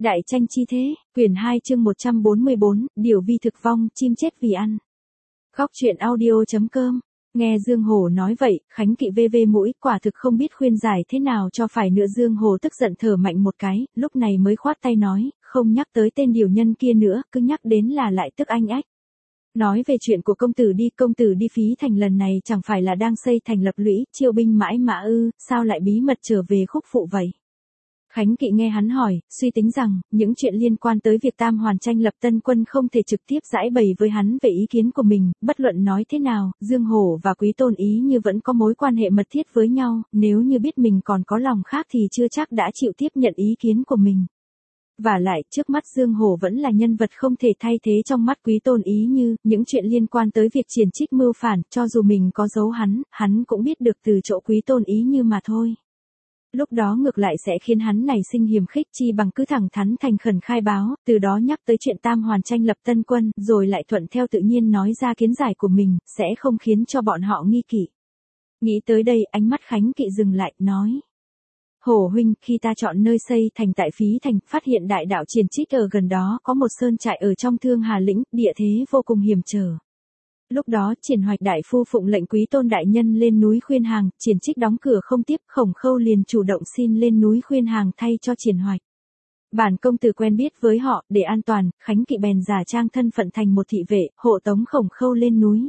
Đại tranh chi thế, quyển 2 chương 144, điều vi thực vong, chim chết vì ăn. Góc truyện audio.com. Nghe Dương Hổ nói vậy, Khánh Kỵ vê vê mũi, quả thực không biết khuyên giải thế nào cho phải nữa. Dương Hổ tức giận thở mạnh một cái, lúc này mới khoát tay nói, không nhắc tới tên điều nhân kia nữa, cứ nhắc đến là lại tức anh ách. Nói về chuyện của công tử đi Phí Thành lần này chẳng phải là đang xây thành lập lũy, chiêu binh mãi mã ư, sao lại bí mật trở về Khúc Phụ vậy? Khánh Kỵ nghe hắn hỏi, suy tính rằng, những chuyện liên quan tới việc Tam Hoàn tranh lập tân quân không thể trực tiếp giải bày với hắn về ý kiến của mình, bất luận nói thế nào, Dương Hổ và Quý Tôn Ý Như vẫn có mối quan hệ mật thiết với nhau, nếu như biết mình còn có lòng khác thì chưa chắc đã chịu tiếp nhận ý kiến của mình. Và lại, trước mắt Dương Hổ vẫn là nhân vật không thể thay thế trong mắt Quý Tôn Ý Như, những chuyện liên quan tới việc Triển Trích mưu phản, cho dù mình có giấu hắn cũng biết được từ chỗ Quý Tôn Ý Như mà thôi. Lúc đó ngược lại sẽ khiến hắn nảy sinh hiềm khích, chi bằng cứ thẳng thắn thành khẩn khai báo, từ đó nhắc tới chuyện Tam Hoàn tranh lập tân quân, rồi lại thuận theo tự nhiên nói ra kiến giải của mình, sẽ không khiến cho bọn họ nghi kỵ. Nghĩ tới đây, ánh mắt Khánh Kỵ dừng lại, nói. Hổ huynh, khi ta chọn nơi xây thành tại Phí Thành, phát hiện đại đạo Triển Trích ở gần đó có một sơn trại ở trong Thương Hà lĩnh, địa thế vô cùng hiểm trở. Lúc đó, Triển Hoạch đại phu phụng lệnh Quý Tôn đại nhân lên núi khuyên hàng, Triển Trích đóng cửa không tiếp, Khổng Khâu liền chủ động xin lên núi khuyên hàng thay cho Triển Hoạch. Bản công tử quen biết với họ, để an toàn, Khánh Kỵ bèn giả trang thân phận thành một thị vệ, hộ tống Khổng Khâu lên núi.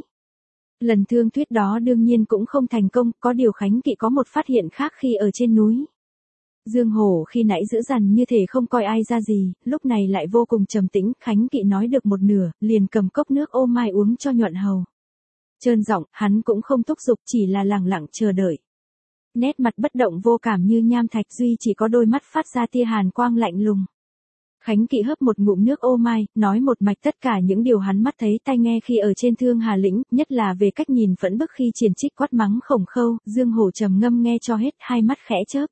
Lần thương thuyết đó đương nhiên cũng không thành công, có điều Khánh Kỵ có một phát hiện khác khi ở trên núi. Dương Hổ khi nãy dữ dằn như thể không coi ai ra gì, lúc này lại vô cùng trầm tĩnh, Khánh Kỵ nói được một nửa, liền cầm cốc nước ô mai uống cho nhuận hầu. Trơn giọng, hắn cũng không thúc giục, chỉ là lẳng lặng chờ đợi. Nét mặt bất động vô cảm như nham thạch, duy chỉ có đôi mắt phát ra tia hàn quang lạnh lùng. Khánh Kỵ hớp một ngụm nước ô mai, nói một mạch tất cả những điều hắn mắt thấy tai nghe khi ở trên Thương Hà lĩnh, nhất là về cách nhìn phẫn bức khi Triển Trích quát mắng Khổng Khâu. Dương Hổ trầm ngâm nghe cho hết, hai mắt khẽ chớp.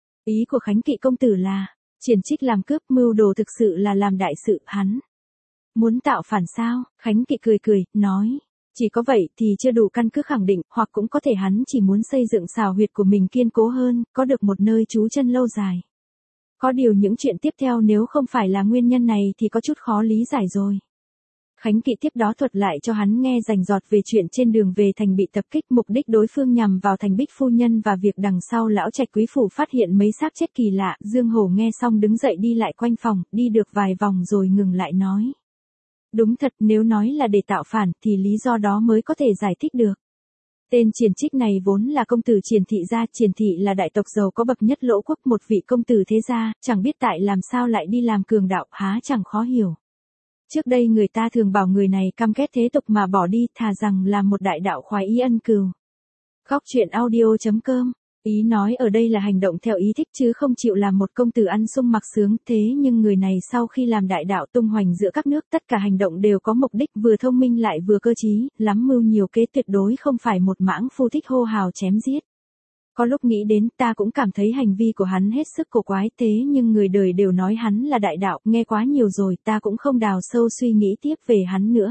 Ý của Khánh Kỵ công tử là, Triển Trích làm cướp mưu đồ thực sự là làm đại sự, hắn muốn tạo phản sao? Khánh Kỵ cười, nói, chỉ có vậy thì chưa đủ căn cứ khẳng định, hoặc cũng có thể hắn chỉ muốn xây dựng xào huyệt của mình kiên cố hơn, có được một nơi trú chân lâu dài. Có điều những chuyện tiếp theo nếu không phải là nguyên nhân này thì có chút khó lý giải rồi. Khánh Kỵ tiếp đó thuật lại cho hắn nghe rành rọt về chuyện trên đường về thành bị tập kích, mục đích đối phương nhằm vào thành Bích phu nhân và việc đằng sau lão trạch quý phủ phát hiện mấy xác chết kỳ lạ. Dương Hổ nghe xong đứng dậy đi lại quanh phòng, đi được vài vòng rồi ngừng lại nói. Đúng thật, nếu nói là để tạo phản thì lý do đó mới có thể giải thích được. Tên Triển Trích này vốn là công tử Triển thị gia, Triển thị là đại tộc giàu có bậc nhất Lỗ quốc, một vị công tử thế gia, chẳng biết tại làm sao lại đi làm cường đạo, há chẳng khó hiểu. Trước đây người ta thường bảo người này căm ghét thế tục mà bỏ đi, thà rằng làm một đại đạo khoái ý ân cừu. Góc truyện audio.com. Ý nói ở đây là hành động theo ý thích chứ không chịu làm một công tử ăn sung mặc sướng, thế nhưng người này sau khi làm đại đạo tung hoành giữa các nước, tất cả hành động đều có mục đích, vừa thông minh lại vừa cơ trí, lắm mưu nhiều kế, tuyệt đối không phải một mãng phu thích hô hào chém giết. Có lúc nghĩ đến ta cũng cảm thấy hành vi của hắn hết sức cổ quái, thế nhưng người đời đều nói hắn là đại đạo, nghe quá nhiều rồi, ta cũng không đào sâu suy nghĩ tiếp về hắn nữa.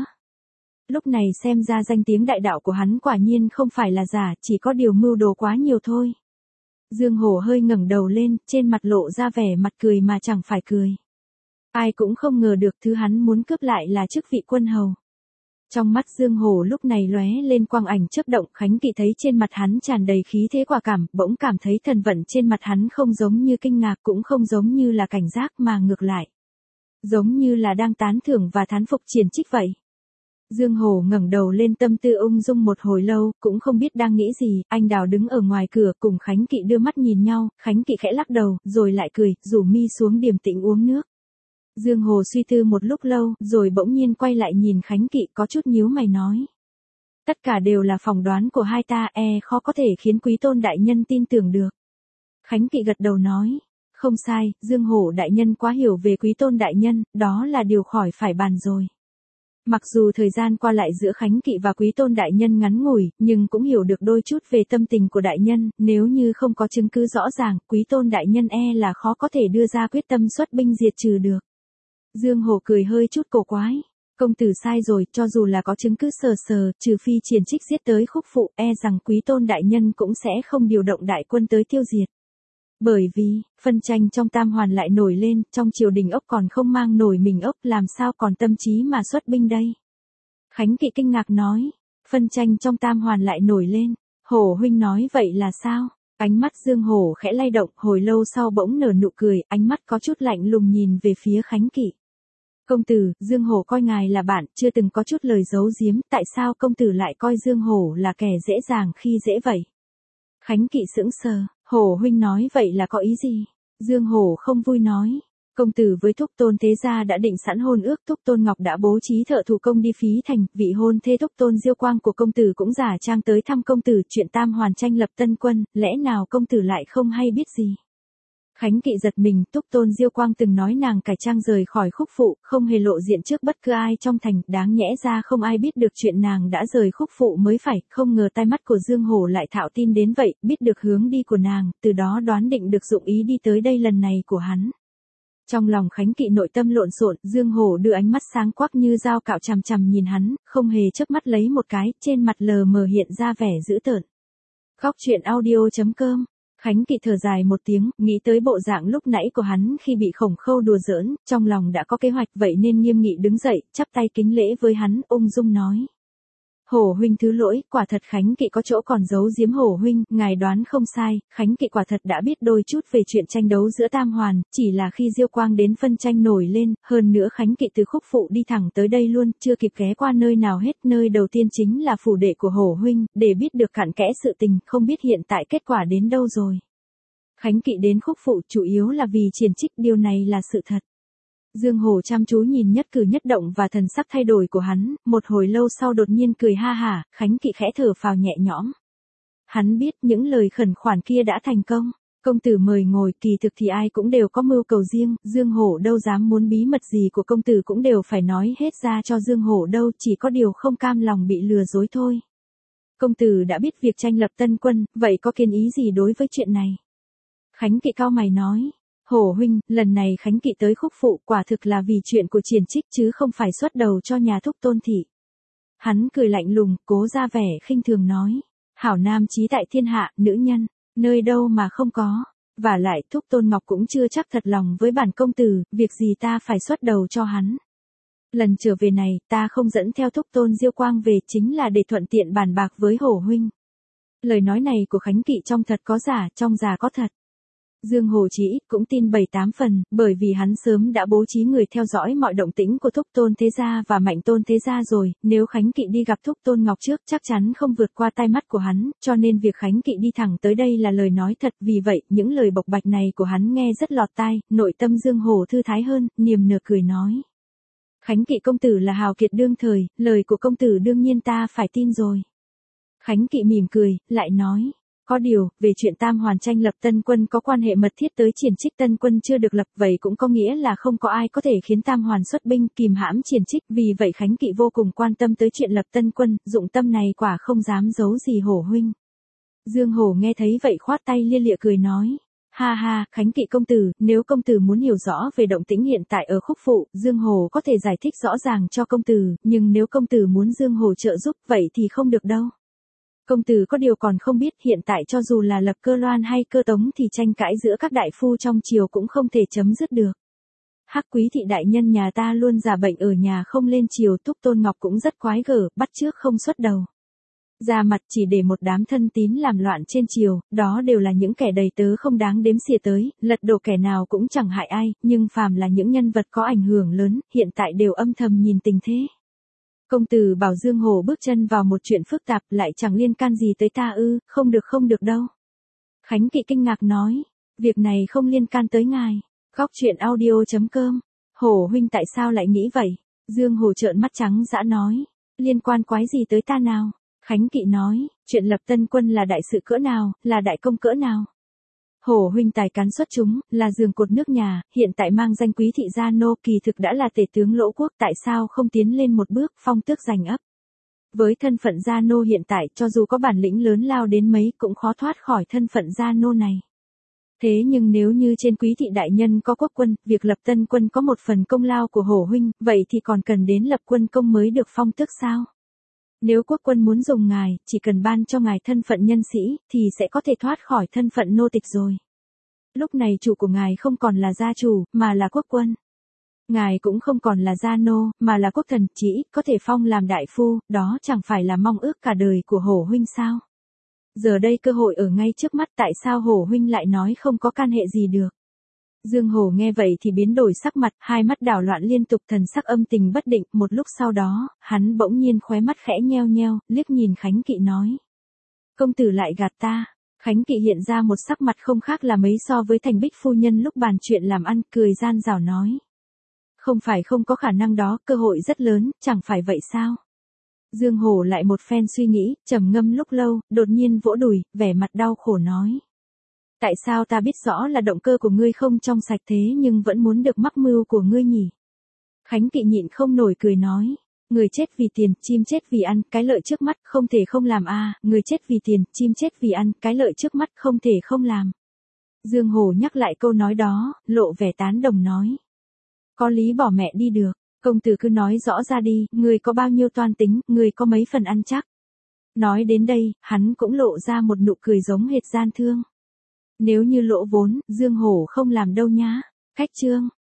Lúc này xem ra danh tiếng đại đạo của hắn quả nhiên không phải là giả, chỉ có điều mưu đồ quá nhiều thôi. Dương Hổ hơi ngẩng đầu lên, trên mặt lộ ra vẻ mặt cười mà chẳng phải cười. Ai cũng không ngờ được thứ hắn muốn cướp lại là chức vị quân hầu. Trong mắt Dương Hổ lúc này lóe lên quang ảnh chớp động, Khánh Kỵ thấy trên mặt hắn tràn đầy khí thế quả cảm, bỗng cảm thấy thần vận trên mặt hắn không giống như kinh ngạc, cũng không giống như là cảnh giác mà ngược lại. Giống như là đang tán thưởng và thán phục Triển Trích vậy. Dương Hổ ngẩng đầu lên, tâm tư ung dung một hồi lâu, cũng không biết đang nghĩ gì. Anh Đào đứng ở ngoài cửa cùng Khánh Kỵ đưa mắt nhìn nhau, Khánh Kỵ khẽ lắc đầu, rồi lại cười, rủ mi xuống điềm tĩnh uống nước. Dương Hổ suy tư một lúc lâu, rồi bỗng nhiên quay lại nhìn Khánh Kỵ, có chút nhíu mày nói. Tất cả đều là phỏng đoán của hai ta, khó có thể khiến Quý Tôn đại nhân tin tưởng được. Khánh Kỵ gật đầu nói. Không sai, Dương Hổ đại nhân quá hiểu về Quý Tôn đại nhân, đó là điều khỏi phải bàn rồi. Mặc dù thời gian qua lại giữa Khánh Kỵ và Quý Tôn đại nhân ngắn ngủi, nhưng cũng hiểu được đôi chút về tâm tình của đại nhân, nếu như không có chứng cứ rõ ràng, Quý Tôn đại nhân là khó có thể đưa ra quyết tâm xuất binh diệt trừ được. Dương Hổ cười hơi chút cổ quái. Công tử sai rồi, cho dù là có chứng cứ sờ, trừ phi Triển Trích giết tới Khúc Phụ, rằng Quý Tôn đại nhân cũng sẽ không điều động đại quân tới tiêu diệt. Bởi vì, phân tranh trong Tam Hoàn lại nổi lên, trong triều đình ốc còn không mang nổi mình ốc, làm sao còn tâm trí mà xuất binh đây? Khánh Kỵ kinh ngạc nói, phân tranh trong Tam Hoàn lại nổi lên, Hổ huynh nói vậy là sao? Ánh mắt Dương Hổ khẽ lay động, hồi lâu sau bỗng nở nụ cười, ánh mắt có chút lạnh lùng nhìn về phía Khánh Kỵ. Công tử, Dương Hổ coi ngài là bạn, chưa từng có chút lời giấu giếm, tại sao công tử lại coi Dương Hổ là kẻ dễ dàng khi dễ vậy? Khánh Kỵ sững sờ, Hổ huynh nói vậy là có ý gì? Dương Hổ không vui nói. Công tử với Thúc Tôn Thế Gia đã định sẵn hôn ước, Thúc Tôn Ngọc đã bố trí thợ thủ công đi phí thành, vị hôn thê Thúc Tôn Diêu Quang của công tử cũng giả trang tới thăm công tử, chuyện Tam Hoàn tranh lập tân quân, lẽ nào công tử lại không hay biết gì? Khánh Kỵ giật mình, Thúc Tôn Diêu Quang từng nói nàng cải trang rời khỏi Khúc Phụ, không hề lộ diện trước bất cứ ai trong thành, đáng nhẽ ra không ai biết được chuyện nàng đã rời Khúc Phụ mới phải, không ngờ tai mắt của Dương Hổ lại thạo tin đến vậy, biết được hướng đi của nàng, từ đó đoán định được dụng ý đi tới đây lần này của hắn. Trong lòng Khánh Kỵ nội tâm lộn xộn, Dương Hổ đưa ánh mắt sáng quắc như dao cạo chằm chằm nhìn hắn, không hề chớp mắt lấy một cái, trên mặt lờ mờ hiện ra vẻ dữ tợn. Góc truyện audio.com. Khánh Kỵ thở dài một tiếng, nghĩ tới bộ dạng lúc nãy của hắn khi bị Khổng Khâu đùa giỡn, trong lòng đã có kế hoạch, vậy nên nghiêm nghị đứng dậy, chắp tay kính lễ với hắn, ung dung nói. Hổ huynh thứ lỗi, quả thật Khánh Kỵ có chỗ còn giấu giếm Hổ huynh, ngài đoán không sai, Khánh Kỵ quả thật đã biết đôi chút về chuyện tranh đấu giữa Tam Hoàn, chỉ là khi Diêu Quang đến phân tranh nổi lên, hơn nữa Khánh Kỵ từ Khúc Phụ đi thẳng tới đây luôn, chưa kịp ghé qua nơi nào hết, nơi đầu tiên chính là phủ đệ của Hổ huynh, để biết được cặn kẽ sự tình, không biết hiện tại kết quả đến đâu rồi. Khánh Kỵ đến Khúc Phụ chủ yếu là vì Triển Trích, điều này là sự thật. Dương Hổ chăm chú nhìn nhất cử nhất động và thần sắc thay đổi của hắn, một hồi lâu sau đột nhiên cười ha hả, Khánh Kỵ khẽ thở phào nhẹ nhõm. Hắn biết những lời khẩn khoản kia đã thành công, công tử mời ngồi, kỳ thực thì ai cũng đều có mưu cầu riêng, Dương Hổ đâu dám muốn bí mật gì của công tử cũng đều phải nói hết ra cho Dương Hổ đâu, chỉ có điều không cam lòng bị lừa dối thôi. Công tử đã biết việc tranh lập tân quân, vậy có kiến ý gì đối với chuyện này? Khánh Kỵ cau mày nói. Hổ huynh, lần này Khánh Kỵ tới Khúc Phụ quả thực là vì chuyện của Triển Trích chứ không phải xuất đầu cho nhà Thúc Tôn thị. Hắn cười lạnh lùng, cố ra vẻ khinh thường nói. Hảo nam chí tại thiên hạ, nữ nhân, nơi đâu mà không có. Và lại Thúc Tôn Ngọc cũng chưa chắc thật lòng với bản công tử, việc gì ta phải xuất đầu cho hắn. Lần trở về này, ta không dẫn theo Thúc Tôn Diêu Quang về chính là để thuận tiện bàn bạc với Hổ huynh. Lời nói này của Khánh Kỵ trong thật có giả, trong giả có thật. Dương Hổ chỉ ít cũng tin 7-8 phần, bởi vì hắn sớm đã bố trí người theo dõi mọi động tĩnh của Thúc Tôn Thế Gia và Mạnh Tôn Thế Gia rồi, nếu Khánh Kỵ đi gặp Thúc Tôn Ngọc trước chắc chắn không vượt qua tai mắt của hắn, cho nên việc Khánh Kỵ đi thẳng tới đây là lời nói thật, vì vậy, những lời bộc bạch này của hắn nghe rất lọt tai, nội tâm Dương Hổ thư thái hơn, niềm nở cười nói. Khánh Kỵ công tử là hào kiệt đương thời, lời của công tử đương nhiên ta phải tin rồi. Khánh Kỵ mỉm cười, lại nói. Có điều, về chuyện Tam Hoàn tranh lập tân quân có quan hệ mật thiết tới Triển Trích, tân quân chưa được lập, vậy cũng có nghĩa là không có ai có thể khiến Tam Hoàn xuất binh kìm hãm Triển Trích, vì vậy Khánh Kỵ vô cùng quan tâm tới chuyện lập tân quân, dụng tâm này quả không dám giấu gì Hổ huynh. Dương Hổ nghe thấy vậy khoát tay lia lịa cười nói. Ha ha, Khánh Kỵ công tử, nếu công tử muốn hiểu rõ về động tĩnh hiện tại ở Khúc Phụ, Dương Hổ có thể giải thích rõ ràng cho công tử, nhưng nếu công tử muốn Dương Hổ trợ giúp, vậy thì không được đâu. Công tử có điều còn không biết, hiện tại cho dù là Lập Cơ Loan hay Cơ Tống thì tranh cãi giữa các đại phu trong triều cũng không thể chấm dứt được. Hắc Quý thị đại nhân nhà ta luôn giả bệnh ở nhà không lên triều, Thúc Tôn Ngọc cũng rất quái gở, bắt chước không xuất đầu. Ra mặt chỉ để một đám thân tín làm loạn trên triều, đó đều là những kẻ đầy tớ không đáng đếm xỉa tới, lật đổ kẻ nào cũng chẳng hại ai, nhưng phàm là những nhân vật có ảnh hưởng lớn, hiện tại đều âm thầm nhìn tình thế. Công tử bảo Dương Hổ bước chân vào một chuyện phức tạp lại chẳng liên can gì tới ta ư, không được đâu. Khánh Kỵ kinh ngạc nói, việc này không liên can tới ngài. Góc truyện audio.com. Hổ huynh tại sao lại nghĩ vậy? Dương Hổ trợn mắt trắng dã nói, liên quan quái gì tới ta nào? Khánh Kỵ nói, chuyện lập tân quân là đại sự cỡ nào, là đại công cỡ nào? Hổ huynh tài cán xuất chúng, là giường cột nước nhà, hiện tại mang danh quý thị gia nô, kỳ thực đã là tể tướng Lỗ Quốc, tại sao không tiến lên một bước, phong tước giành ấp? Với thân phận gia nô hiện tại, cho dù có bản lĩnh lớn lao đến mấy cũng khó thoát khỏi thân phận gia nô này. Thế nhưng nếu như trên quý thị đại nhân có quốc quân, việc lập tân quân có một phần công lao của Hổ huynh, vậy thì còn cần đến lập quân công mới được phong tước sao? Nếu quốc quân muốn dùng ngài, chỉ cần ban cho ngài thân phận nhân sĩ, thì sẽ có thể thoát khỏi thân phận nô tịch rồi. Lúc này chủ của ngài không còn là gia chủ, mà là quốc quân. Ngài cũng không còn là gia nô, mà là quốc thần, chỉ ít có thể phong làm đại phu, đó chẳng phải là mong ước cả đời của Hổ huynh sao? Giờ đây cơ hội ở ngay trước mắt, tại sao Hổ huynh lại nói không có can hệ gì được? Dương Hổ nghe vậy thì biến đổi sắc mặt, hai mắt đảo loạn liên tục, thần sắc âm tình bất định, một lúc sau đó, hắn bỗng nhiên khóe mắt khẽ nheo nheo, liếc nhìn Khánh Kỵ nói. Công tử lại gạt ta. Khánh Kỵ hiện ra một sắc mặt không khác là mấy so với Thành Bích phu nhân lúc bàn chuyện làm ăn, cười gian rảo nói. Không phải không có khả năng đó, cơ hội rất lớn, chẳng phải vậy sao? Dương Hổ lại một phen suy nghĩ, trầm ngâm lúc lâu, đột nhiên vỗ đùi, vẻ mặt đau khổ nói. Tại sao ta biết rõ là động cơ của ngươi không trong sạch thế nhưng vẫn muốn được mắc mưu của ngươi nhỉ? Khánh Kỵ nhịn không nổi cười nói. Người chết vì tiền, chim chết vì ăn, cái lợi trước mắt không thể không làm a. Người chết vì tiền, chim chết vì ăn, cái lợi trước mắt không thể không làm. Dương Hổ nhắc lại câu nói đó, lộ vẻ tán đồng nói. Có lý bỏ mẹ đi được, công tử cứ nói rõ ra đi, người có bao nhiêu toan tính, người có mấy phần ăn chắc. Nói đến đây, hắn cũng lộ ra một nụ cười giống hệt gian thương. Nếu như lỗ vốn, Dương Hổ không làm đâu nhá. Khách chương.